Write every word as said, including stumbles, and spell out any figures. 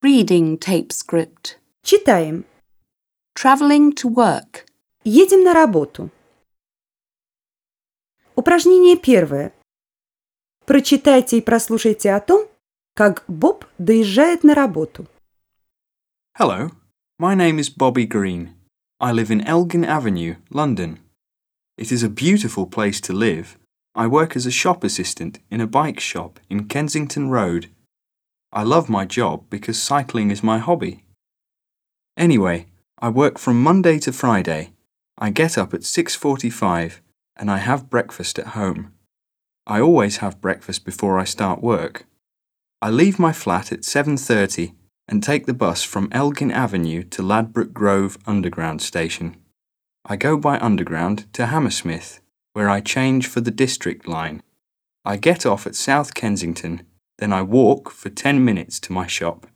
Reading tape script. Читаем. Traveling to work. Едем на работу. Упражнение первое. Прочитайте и прослушайте о том, как Боб доезжает на работу. Hello, my name is Bobby Green. I live in Elgin Avenue, London. It is a beautiful place to live. I work as a shop assistant in a bike shop in Kensington Road. I love my job because cycling is my hobby. Anyway, I work from Monday to Friday. I get up at six forty-five and I have breakfast at home. I always have breakfast before I start work. I leave my flat at seven thirty and take the bus from Elgin Avenue to Ladbroke Grove Underground Station. I go by Underground to Hammersmith, where I change for the District line. I get off at South Kensington, then I walk for ten minutes to my shop.